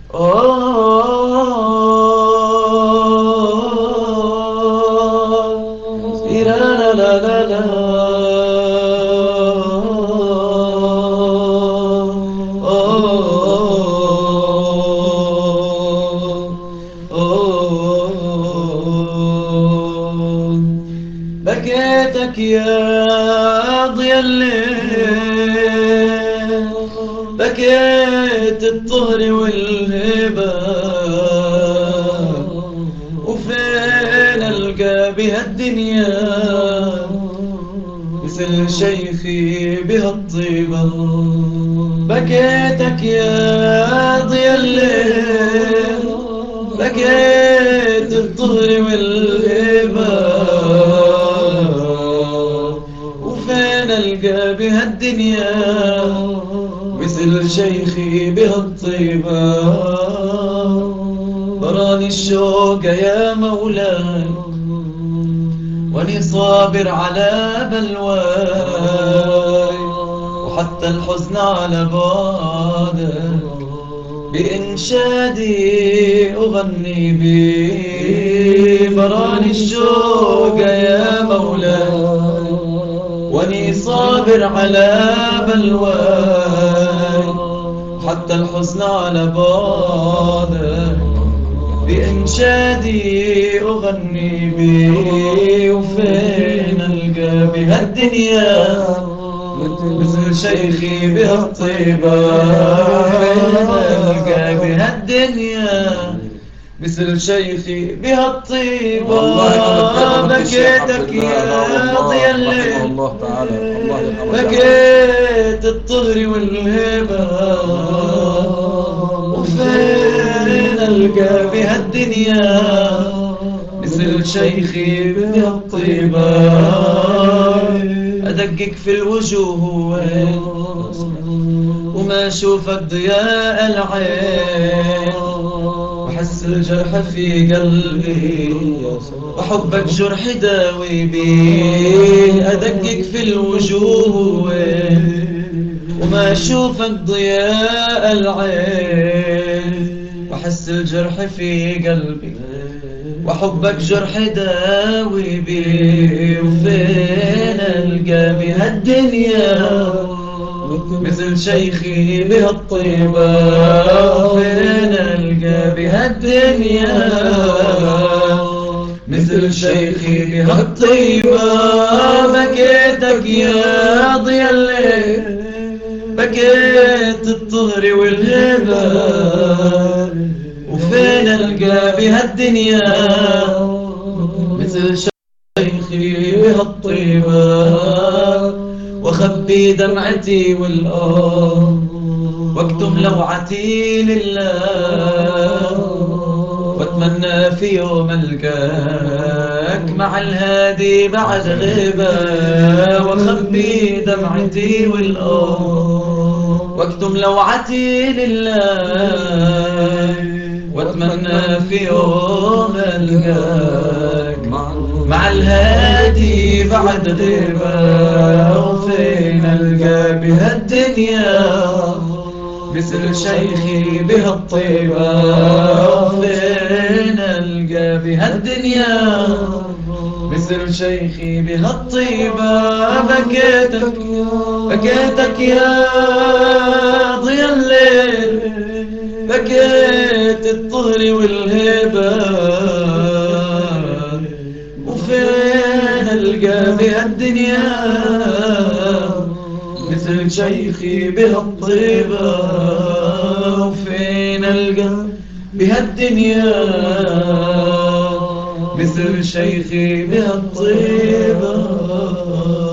لا لا لا لا بكيتك يا ضيا الليل، بكيت الطهر والهبة، وفين ألقى بهالدنيا مثل شيخي بهالطيبة. بكيتك يا ضيا الليل، بكيت الطهر والهبة، وفين ألقى بهالدنيا مثل شيخي بهالطيبة. براني الشوق يا مولاي واني صابر على بلواي، وحتى الحزن على بعده بإنشادي أغني بي. براني الشوق يا مولاي واني صابر على بلواي، حتى الحزن على بعده بإنشادي أغني بي. وفين ألقى بهالدنيا مثل شيخي بهالطيبة، فين ألقى بهالدنيا مثل شيخي بهالطيبة. بكيتك يا ضيا الليل، بكيت الطهر والهبة، وفين ألقى بهالدنيا مثل شيخي بهالطيبة. أدقق في الوجوه وما أشوفك ضياء العين، وحس الجرح في قلبي وحبك جرح داوي بي. أدقق في الوجوه وما أشوفك ضياء العين، وحس الجرح في قلبي وحبك جرح داوي بي. وفين ألقى بهالدنيا مثل شيخي بهالطيبة، وفين ألقى بهالدنيا مثل شيخي بهالطيبة. بكيتك يا ضيا الليل، بكيت الطهر والهبة، وفين ألقى بهالدنيا مثل شيخي بهالطيبة. وأخبي دمعتي واكتم لوعتي لله، واتمنى في يوم ألقاك مع الهادي بعد غيبة. وأخبي دمعتي واكتم لوعتي لله، واتمنى في يوم ألقاك مع الهادي بعد غيبة. وفين ألقى بهالدنيا مثل شيخي بهالطيبة، وفين ألقى بهالدنيا مثل شيخي بهالطيبة. بكيتك بكيتك يا ضيا الليل، بكيت الطهر والهبة، وفين ألقى بهالدنيا مثل شيخي بهالطيبة. وفين ألقى بهالدنيا مثل شيخي بهالطيبة.